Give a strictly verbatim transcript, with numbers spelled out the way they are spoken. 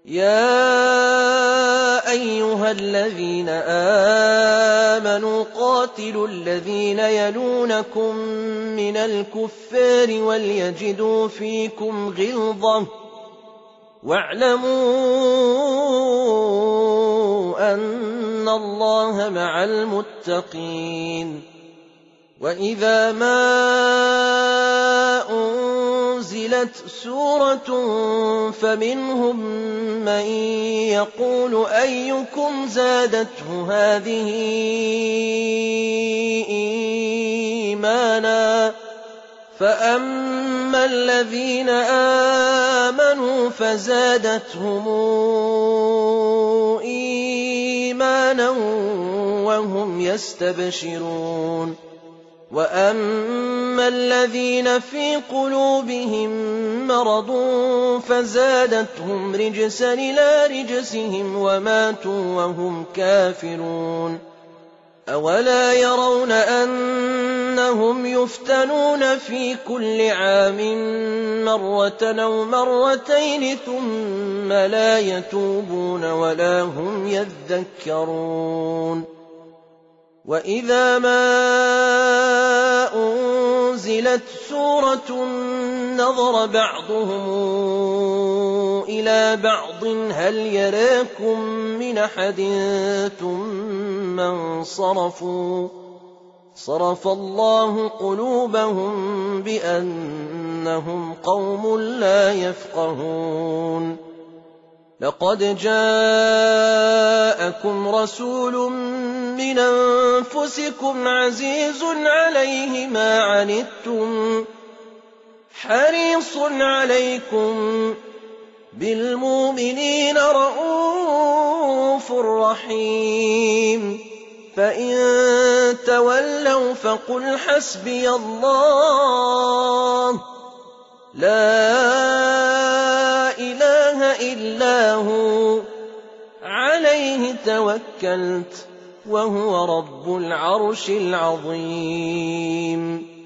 يَا أَيُّهَا الَّذِينَ آمَنُوا قَاتِلُوا الَّذِينَ يَلُونَكُم مِّنَ الْكُفَّارِ وَلْيَجِدُوا فِيكُمْ غِلْظَةً وَاعْلَمُوا أَنَّ اللَّهَ مَعَ الْمُتَّقِينَ وَإِذَا مَا أُنزِلَتْ سُورَةٌ فَمِنْهُم مَّن يَقُولُ أَيُّكُمْ زَادَتْهُ هَٰذِهِ إِيمَانًا فَأَمَّا الَّذِينَ آمَنُوا فَزَادَتْهُمْ إِيمَانًا وَهُمْ يَسْتَبْشِرُونَ وَأَمَّا الَّذِينَ فِي قُلُوبِهِم مَّرَضٌ فَزَادَتْهُمْ رِجْسًا إِلَىٰ رِجْسِهِمْ وَمَاتُوا وَهُمْ كَافِرُونَ أَوَلَا يَرَوْنَ أَنَّهُمْ يُفْتَنُونَ فِي كُلِّ عَامٍ مَّرَّةً أَوْ مَرَّتَيْنِ ثُمَّ لَا يَتُوبُونَ وَلَا هُمْ يَذَّكَّرُونَ وَإِذَا مَا أُنزِلَتْ سُورَةٌ نَّظَرَ بَعْضُهُمْ إِلَىٰ بَعْضٍ هَلْ يَرَاكُم مِّنْ أَحَدٍ ثُمَّ انصَرَفُوا صَرَفَ اللَّهُ قُلُوبَهُم بِأَنَّهُمْ قَوْمٌ لَّا يَفْقَهُونَ لَقَدْ جَاءَكُمْ رَسُولٌ مِّنْ أَنفُسِكُمْ عَزِيزٌ عَلَيْهِ مَا عَنِتُّمْ حَرِيصٌ عَلَيْكُم بِالْمُؤْمِنِينَ رَءُوفٌ رَّحِيمٌ فَإِن تَوَلَّوْا فَقُلْ حَسْبِيَ اللَّهُ لَا إِلَٰهَ إِلَّا هُوَ عَلَيْهِ تَوَكَّلْتُ وَهُوَ رَبُّ الْعَرْشِ الْعَظِيمِ